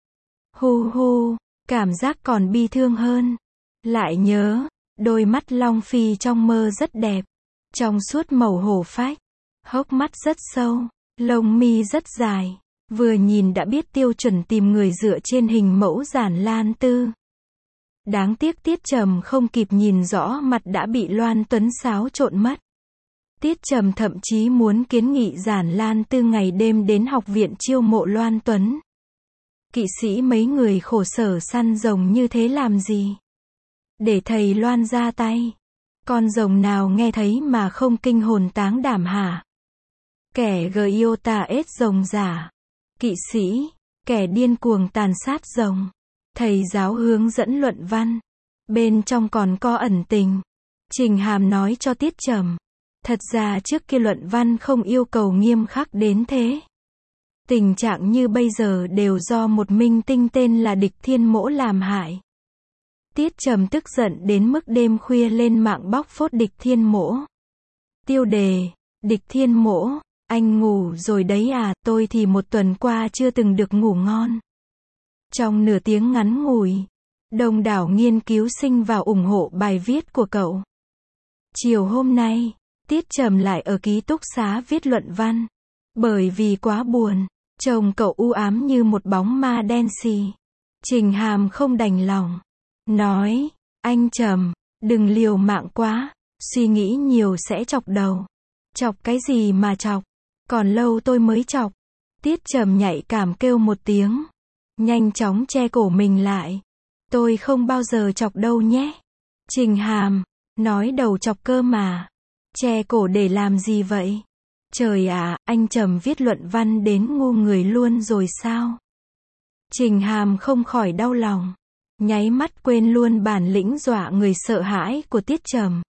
Hu hu, cảm giác còn bi thương hơn. Lại nhớ, đôi mắt Long Phi trong mơ rất đẹp. Trong suốt màu hổ phách. Hốc mắt rất sâu. Lông mi rất dài. Vừa nhìn đã biết tiêu chuẩn tìm người dựa trên hình mẫu Giản Lan Tư. Đáng tiếc Tiết Trầm không kịp nhìn rõ mặt đã bị Loan Tuấn xáo trộn mất. Tiết Trầm thậm chí muốn kiến nghị Giản Lan Tư ngày đêm đến học viện chiêu mộ Loan Tuấn. Kỵ sĩ mấy người khổ sở săn rồng như thế làm gì? để thầy loan ra tay. Con rồng nào nghe thấy mà không kinh hồn táng đảm hả? Kẻ Giota ết rồng giả. Kỵ sĩ, kẻ điên cuồng tàn sát rồng. Thầy giáo hướng dẫn luận văn. Bên trong còn có ẩn tình. Trình Hàm nói cho Tiết Trầm. Thật ra trước kia luận văn không yêu cầu nghiêm khắc đến thế. Tình trạng như bây giờ đều do một minh tinh tên là Địch Thiên Mỗ làm hại. Tiết Trầm tức giận đến mức đêm khuya lên mạng bóc phốt Địch Thiên Mỗ. Tiêu đề, Địch Thiên Mỗ, anh ngủ rồi đấy à, tôi thì một tuần qua chưa từng được ngủ ngon. Trong nửa tiếng ngắn ngủi, đông đảo nghiên cứu sinh vào ủng hộ bài viết của cậu. Chiều hôm nay, Tiết Trầm lại ở ký túc xá viết luận văn. Bởi vì quá buồn, trông cậu u ám như một bóng ma đen xì. Trình Hàm không đành lòng. Nói, anh Trầm, đừng liều mạng quá, suy nghĩ nhiều sẽ chọc đầu. Chọc cái gì mà chọc, còn lâu tôi mới chọc. Tiết Trầm nhạy cảm kêu một tiếng. Nhanh chóng che cổ mình lại. Tôi không bao giờ chọc đâu nhé. Trình Hàm, nói đầu chọc cơ mà. Che cổ để làm gì vậy? Trời ạ, à, anh Trầm viết luận văn đến ngu người luôn rồi sao? Trình Hàm không khỏi đau lòng. Nháy mắt quên luôn bản lĩnh dọa người sợ hãi của Tiết Trầm.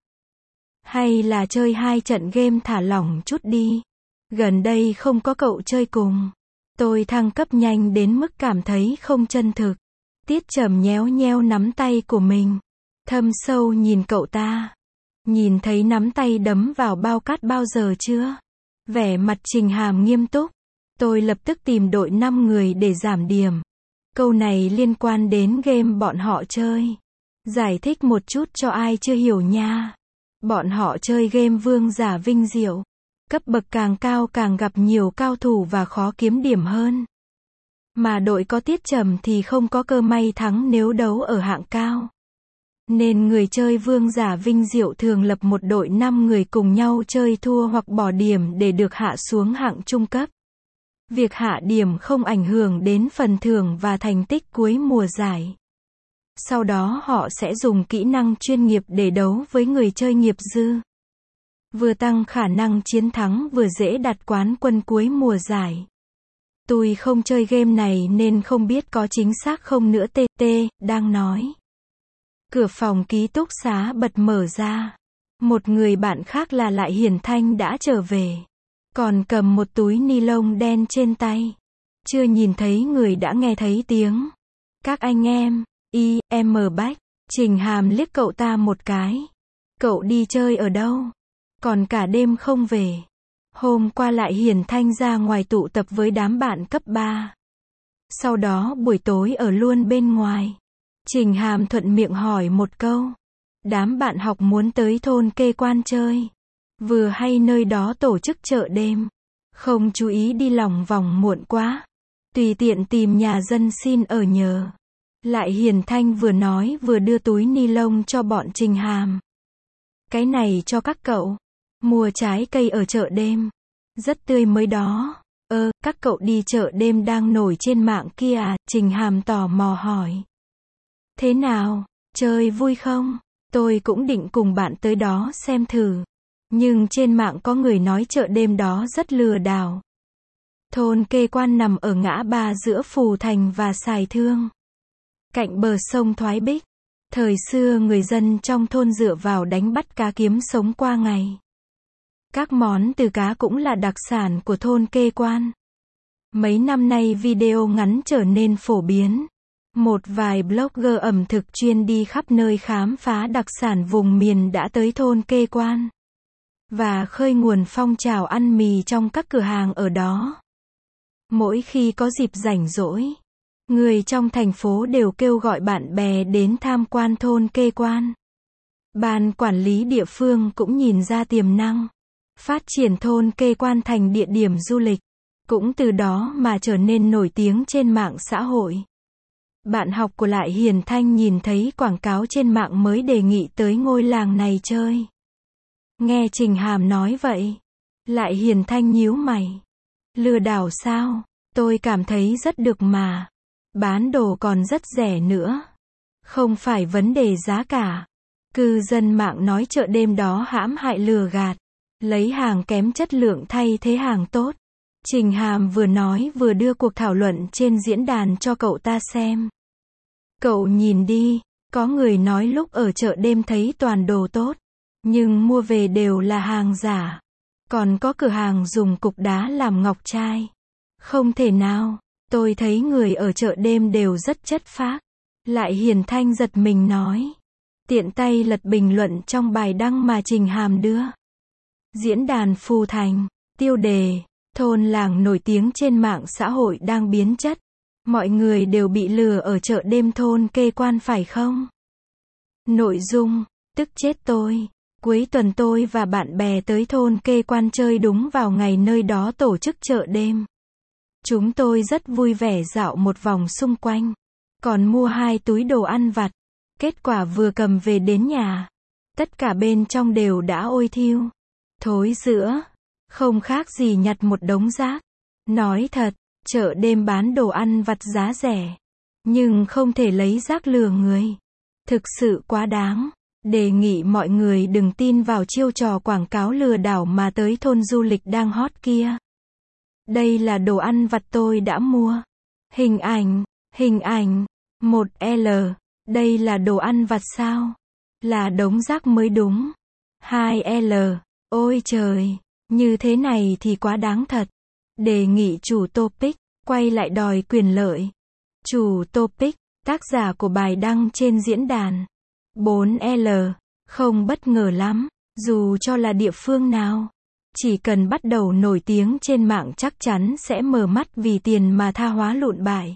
Hay là chơi hai trận game thả lỏng chút đi. Gần đây không có cậu chơi cùng. Tôi thăng cấp nhanh đến mức cảm thấy không chân thực. Tiết Trầm nhéo nhéo nắm tay của mình. Thâm sâu nhìn cậu ta. Nhìn thấy nắm tay đấm vào bao cát bao giờ chưa? Vẻ mặt Trình Hàm nghiêm túc. Tôi lập tức tìm đội năm người để giảm điểm. Câu này liên quan đến game bọn họ chơi. Giải thích một chút cho ai chưa hiểu nha. Bọn họ chơi game vương giả vinh diệu. Cấp bậc càng cao càng gặp nhiều cao thủ và khó kiếm điểm hơn. Mà đội có Tiết Trầm thì không có cơ may thắng nếu đấu ở hạng cao. Nên người chơi vương giả vinh diệu thường lập một đội năm người cùng nhau chơi thua hoặc bỏ điểm để được hạ xuống hạng trung cấp. Việc hạ điểm không ảnh hưởng đến phần thưởng và thành tích cuối mùa giải. Sau đó họ sẽ dùng kỹ năng chuyên nghiệp để đấu với người chơi nghiệp dư. Vừa tăng khả năng chiến thắng vừa dễ đạt quán quân cuối mùa giải. Tôi không chơi game này nên không biết có chính xác không nữa. tê tê, đang nói. Cửa phòng ký túc xá bật mở ra. Một người bạn khác là Lại Hiển Thanh đã trở về. Còn cầm một túi ni lông đen trên tay. Chưa nhìn thấy người đã nghe thấy tiếng. Các anh em, y, em bách. Trình Hàm liếc cậu ta một cái. Cậu đi chơi ở đâu? Còn cả đêm không về. Hôm qua Lại Hiển Thanh ra ngoài tụ tập với đám bạn cấp ba. Sau đó buổi tối ở luôn bên ngoài. Trình Hàm thuận miệng hỏi một câu. Đám bạn học muốn tới thôn Kê Quan chơi. Vừa hay nơi đó tổ chức chợ đêm. Không chú ý đi lòng vòng muộn quá. Tùy tiện tìm nhà dân xin ở nhờ. Lại Hiển Thanh vừa nói vừa đưa túi ni lông cho bọn Trình Hàm. Cái này cho các cậu. Mua trái cây ở chợ đêm. Rất tươi mới đó. Ơ, các cậu đi chợ đêm đang nổi trên mạng kia à? Trình Hàm tò mò hỏi. Thế nào? Chơi vui không? Tôi cũng định cùng bạn tới đó xem thử. Nhưng trên mạng có người nói chợ đêm đó rất lừa đảo. Thôn Kê Quan nằm ở ngã ba giữa Phù Thành và Sài Thương. Cạnh bờ sông Thoái Bích. Thời xưa người dân trong thôn dựa vào đánh bắt cá kiếm sống qua ngày. Các món từ cá cũng là đặc sản của thôn Kê Quan. Mấy năm nay video ngắn trở nên phổ biến. Một vài blogger ẩm thực chuyên đi khắp nơi khám phá đặc sản vùng miền đã tới thôn Kê Quan. Và khơi nguồn phong trào ăn mì trong các cửa hàng ở đó. Mỗi khi có dịp rảnh rỗi, người trong thành phố đều kêu gọi bạn bè đến tham quan thôn Kê Quan. Ban quản lý địa phương cũng nhìn ra tiềm năng. Phát triển thôn Kê Quan thành địa điểm du lịch. Cũng từ đó mà trở nên nổi tiếng trên mạng xã hội. Bạn học của Lại Hiển Thanh nhìn thấy quảng cáo trên mạng mới đề nghị tới ngôi làng này chơi. Nghe Trình Hàm nói vậy. Lại Hiển Thanh nhíu mày. Lừa đảo sao? Tôi cảm thấy rất được mà. Bán đồ còn rất rẻ nữa. Không phải vấn đề giá cả. Cư dân mạng nói chợ đêm đó hãm hại lừa gạt, lấy hàng kém chất lượng thay thế hàng tốt. Trình Hàm vừa nói vừa đưa cuộc thảo luận trên diễn đàn cho cậu ta xem. Cậu nhìn đi, có người nói lúc ở chợ đêm thấy toàn đồ tốt, nhưng mua về đều là hàng giả. Còn có cửa hàng dùng cục đá làm ngọc trai. Không thể nào, tôi thấy người ở chợ đêm đều rất chất phác. Lại Hiền Thanh giật mình nói. Tiện tay lật bình luận trong bài đăng mà Trình Hàm đưa. Diễn đàn Phù Thành, tiêu đề, thôn làng nổi tiếng trên mạng xã hội đang biến chất. Mọi người đều bị lừa ở chợ đêm thôn Kê Quan phải không? Nội dung, tức chết tôi. Cuối tuần tôi và bạn bè tới thôn Kê Quan chơi đúng vào ngày nơi đó tổ chức chợ đêm. Chúng tôi rất vui vẻ dạo một vòng xung quanh. Còn mua hai túi đồ ăn vặt. Kết quả vừa cầm về đến nhà. Tất cả bên trong đều đã ôi thiêu. Thối rữa. Không khác gì nhặt một đống rác. Nói thật, chợ đêm bán đồ ăn vặt giá rẻ. Nhưng không thể lấy rác lừa người. Thực sự quá đáng. Đề nghị mọi người đừng tin vào chiêu trò quảng cáo lừa đảo mà tới thôn du lịch đang hot kia. Đây là đồ ăn vặt tôi đã mua. Hình ảnh, hình ảnh, một L. Đây là đồ ăn vặt sao? Là đống rác mới đúng. hai L. Ôi trời, như thế này thì quá đáng thật. Đề nghị chủ topic, quay lại đòi quyền lợi. Chủ topic, tác giả của bài đăng trên diễn đàn. bốn L. Không bất ngờ lắm, dù cho là địa phương nào. Chỉ cần bắt đầu nổi tiếng trên mạng chắc chắn sẽ mở mắt vì tiền mà tha hóa lụn bại.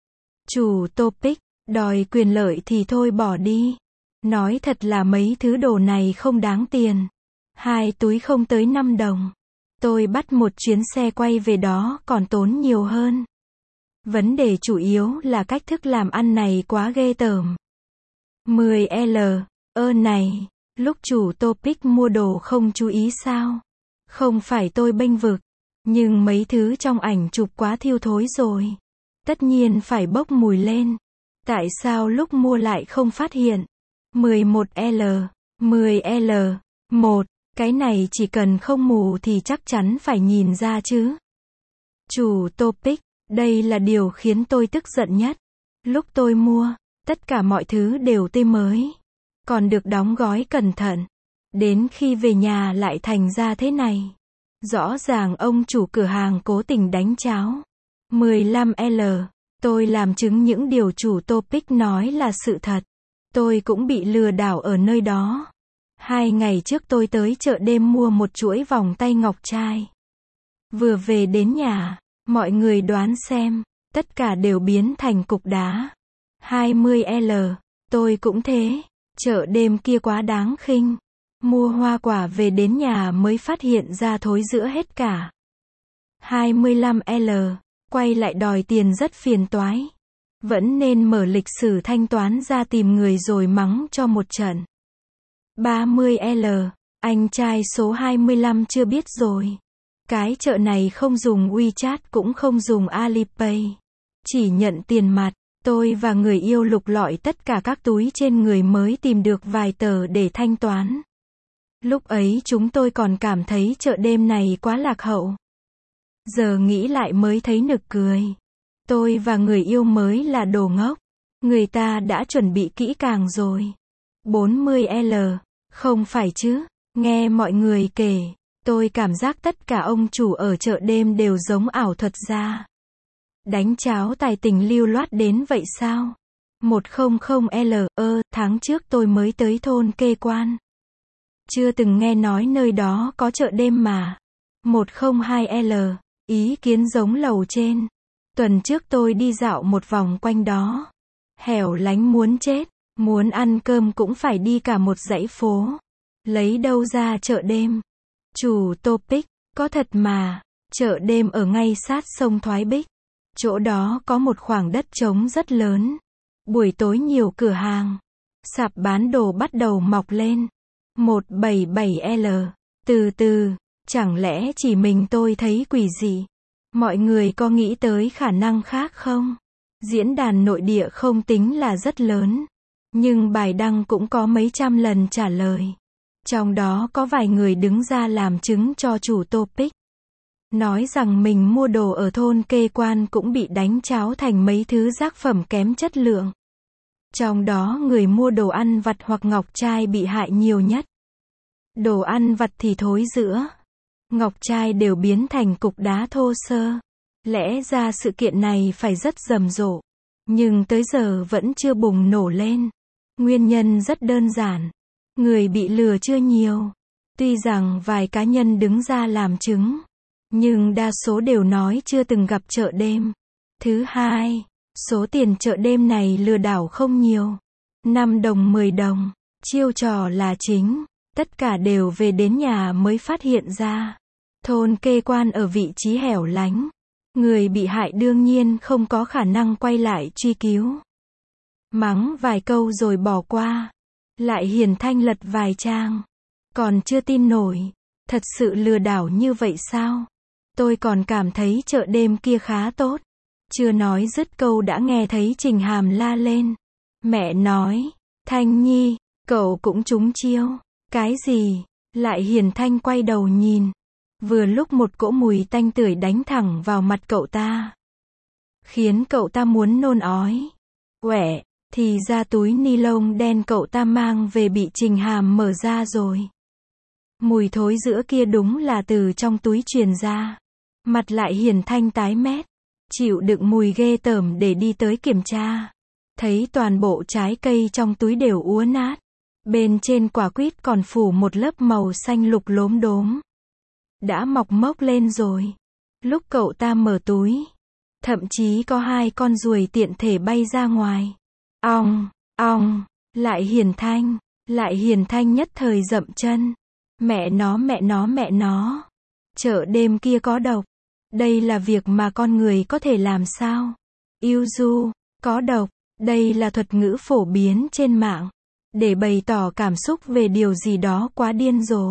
Chủ topic, đòi quyền lợi thì thôi bỏ đi. Nói thật là mấy thứ đồ này không đáng tiền. Hai túi không tới năm đồng. Tôi bắt một chuyến xe quay về đó còn tốn nhiều hơn. Vấn đề chủ yếu là cách thức làm ăn này quá ghê tởm. mười L. Ơ này, lúc chủ topic mua đồ không chú ý sao? Không phải tôi bênh vực, nhưng mấy thứ trong ảnh chụp quá thiêu thối rồi. Tất nhiên phải bốc mùi lên. Tại sao lúc mua lại không phát hiện? mười một L. mười L. một. Cái này chỉ cần không mù thì chắc chắn phải nhìn ra chứ. Chủ topic, đây là điều khiến tôi tức giận nhất. Lúc tôi mua, tất cả mọi thứ đều tươi mới. Còn được đóng gói cẩn thận. Đến khi về nhà lại thành ra thế này. Rõ ràng ông chủ cửa hàng cố tình đánh cháo. mười lăm L. Tôi làm chứng những điều chủ topic nói là sự thật. Tôi cũng bị lừa đảo ở nơi đó. Hai ngày trước tôi tới chợ đêm mua một chuỗi vòng tay ngọc trai. Vừa về đến nhà, mọi người đoán xem, tất cả đều biến thành cục đá. hai mươi L. Tôi cũng thế. Chợ đêm kia quá đáng khinh. Mua hoa quả về đến nhà mới phát hiện ra thối rữa hết cả. hai mươi lăm L. Quay lại đòi tiền rất phiền toái. Vẫn nên mở lịch sử thanh toán ra tìm người rồi mắng cho một trận. ba mươi L. Anh trai số hai mươi lăm chưa biết rồi. Cái chợ này không dùng WeChat cũng không dùng Alipay. Chỉ nhận tiền mặt. Tôi và người yêu lục lọi tất cả các túi trên người mới tìm được vài tờ để thanh toán. Lúc ấy chúng tôi còn cảm thấy chợ đêm này quá lạc hậu. Giờ nghĩ lại mới thấy nực cười. Tôi và người yêu mới là đồ ngốc. Người ta đã chuẩn bị kỹ càng rồi. bốn mươi L. Không phải chứ. Nghe mọi người kể, tôi cảm giác tất cả ông chủ ở chợ đêm đều giống ảo thuật gia. Đánh cháo tài tình lưu loát đến vậy sao? một trăm L. Ơ, tháng trước tôi mới tới thôn Kê Quan. Chưa từng nghe nói nơi đó có chợ đêm mà. một không hai L. Ý kiến giống lầu trên. Tuần trước tôi đi dạo một vòng quanh đó. Hẻo lánh muốn chết. Muốn ăn cơm cũng phải đi cả một dãy phố. Lấy đâu ra chợ đêm? Chủ topic, có thật mà. Chợ đêm ở ngay sát sông Thoái Bích. Chỗ đó có một khoảng đất trống rất lớn. Buổi tối nhiều cửa hàng. Sạp bán đồ bắt đầu mọc lên. một trăm bảy mươi bảy L. Từ từ, chẳng lẽ chỉ mình tôi thấy quỷ dị? Mọi người có nghĩ tới khả năng khác không? Diễn đàn nội địa không tính là rất lớn. Nhưng bài đăng cũng có mấy trăm lần trả lời. Trong đó có vài người đứng ra làm chứng cho chủ topic. Nói rằng mình mua đồ ở thôn Kê Quan cũng bị đánh cháo thành mấy thứ rác phẩm kém chất lượng. Trong đó người mua đồ ăn vặt hoặc ngọc trai bị hại nhiều nhất. Đồ ăn vặt thì thối rữa. Ngọc trai đều biến thành cục đá thô sơ. Lẽ ra sự kiện này phải rất rầm rộ. Nhưng tới giờ vẫn chưa bùng nổ lên. Nguyên nhân rất đơn giản. Người bị lừa chưa nhiều. Tuy rằng vài cá nhân đứng ra làm chứng. Nhưng đa số đều nói chưa từng gặp chợ đêm. Thứ hai, số tiền chợ đêm này lừa đảo không nhiều. năm đồng mười đồng. Chiêu trò là chính. Tất cả đều về đến nhà mới phát hiện ra. Thôn Kê Quan ở vị trí hẻo lánh. Người bị hại đương nhiên không có khả năng quay lại truy cứu. Mắng vài câu rồi bỏ qua. Lại hiền thanh lật vài trang. Còn chưa tin nổi. Thật sự lừa đảo như vậy sao? Tôi còn cảm thấy chợ đêm kia khá tốt. Chưa nói dứt câu đã nghe thấy Trình Hàm la lên. Mẹ nói, Thanh Nhi, cậu cũng trúng chiêu. Cái gì? Lại hiền thanh quay đầu nhìn. Vừa lúc một cỗ mùi tanh tưởi đánh thẳng vào mặt cậu ta. Khiến cậu ta muốn nôn ói. Quẻ, thì ra túi ni lông đen cậu ta mang về bị Trình Hàm mở ra rồi. Mùi thối giữa kia đúng là từ trong túi truyền ra. Mặt lại hiền thanh tái mét. Chịu đựng mùi ghê tởm để đi tới kiểm tra. Thấy toàn bộ trái cây trong túi đều úa nát. Bên trên quả quýt còn phủ một lớp màu xanh lục lốm đốm. Đã mọc mốc lên rồi. Lúc cậu ta mở túi. Thậm chí có hai con ruồi tiện thể bay ra ngoài. Ong, ong, lại hiền thanh. Lại hiền thanh nhất thời dậm chân. Mẹ nó mẹ nó mẹ nó. Chợ đêm kia có độc. Đây là việc mà con người có thể làm sao? Yêu du, có độc. Đây là thuật ngữ phổ biến trên mạng. Để bày tỏ cảm xúc về điều gì đó quá điên rồ.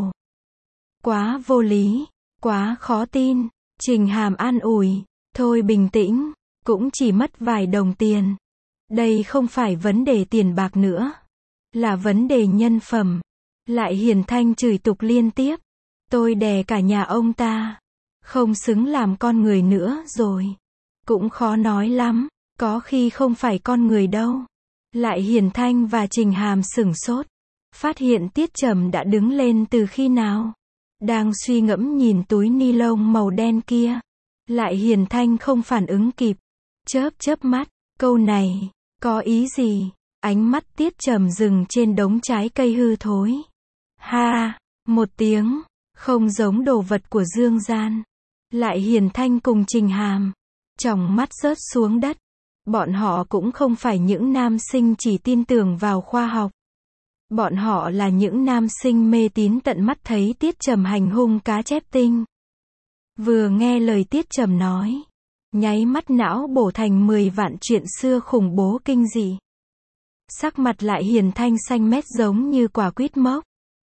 Quá vô lý. Quá khó tin. Trình Hàm an ủi. Thôi bình tĩnh. Cũng chỉ mất vài đồng tiền. Đây không phải vấn đề tiền bạc nữa. Là vấn đề nhân phẩm. Lại hiền thanh chửi tục liên tiếp. Tôi đè cả nhà ông ta. Không xứng làm con người nữa rồi. Cũng khó nói lắm. Có khi không phải con người đâu. Lại hiền thanh và Trình Hàm sửng sốt. Phát hiện Tiết Trầm đã đứng lên từ khi nào. Đang suy ngẫm nhìn túi ni lông màu đen kia. Lại hiền thanh không phản ứng kịp. Chớp chớp mắt. Câu này, có ý gì? Ánh mắt Tiết Trầm dừng trên đống trái cây hư thối. Ha, một tiếng. Không giống đồ vật của Dương Gian. Lại hiền thanh cùng Trình Hàm. Tròng mắt rớt xuống đất. Bọn họ cũng không phải những nam sinh chỉ tin tưởng vào khoa học. Bọn họ là những nam sinh mê tín tận mắt thấy Tiết Trầm hành hung cá chép tinh. Vừa nghe lời Tiết Trầm nói. Nháy mắt não bổ thành mười vạn chuyện xưa khủng bố kinh dị. Sắc mặt lại hiền thanh xanh mét giống như quả quýt mốc.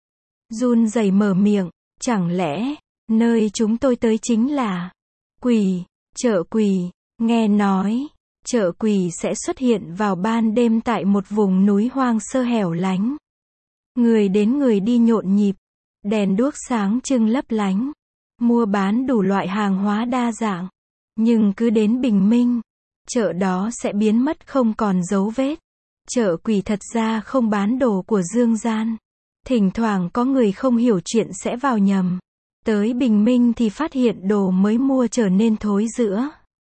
Run rẩy mở miệng. Chẳng lẽ, nơi chúng tôi tới chính là quỷ, chợ quỷ. Nghe nói, chợ quỷ sẽ xuất hiện vào ban đêm tại một vùng núi hoang sơ hẻo lánh. Người đến người đi nhộn nhịp. Đèn đuốc sáng trưng lấp lánh. Mua bán đủ loại hàng hóa đa dạng. Nhưng cứ đến bình minh, chợ đó sẽ biến mất không còn dấu vết. Chợ quỷ thật ra không bán đồ của Dương Gian. Thỉnh thoảng có người không hiểu chuyện sẽ vào nhầm. Tới bình minh thì phát hiện đồ mới mua trở nên thối rữa.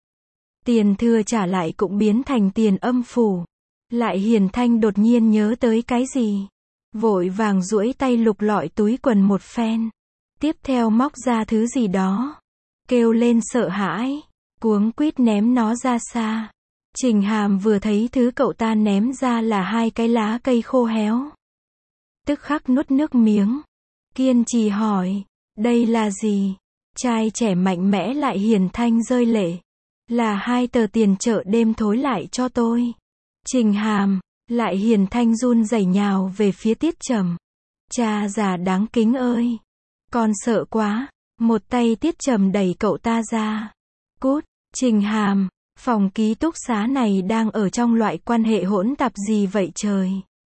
Tiền thừa trả lại cũng biến thành tiền âm phủ. Lại hiền thanh đột nhiên nhớ tới cái gì. Vội vàng duỗi tay lục lọi túi quần một phen. Tiếp theo móc ra thứ gì đó. Kêu lên sợ hãi. Cuống quýt ném nó ra xa. Trình Hàm vừa thấy thứ cậu ta ném ra là hai cái lá cây khô héo. Tức khắc nuốt nước miếng. Kiên trì hỏi. Đây là gì? Trai trẻ mạnh mẽ lại hiền thanh rơi lệ. Là hai tờ tiền chợ đêm thối lại cho tôi. Trình Hàm, lại hiền thanh run rẩy nhào về phía Tiết Trầm. Cha già đáng kính ơi. Con sợ quá. Một tay Tiết Trầm đẩy cậu ta ra. Cút, Trình Hàm, phòng ký túc xá này đang ở trong loại quan hệ hỗn tạp gì vậy trời?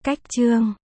Cách chương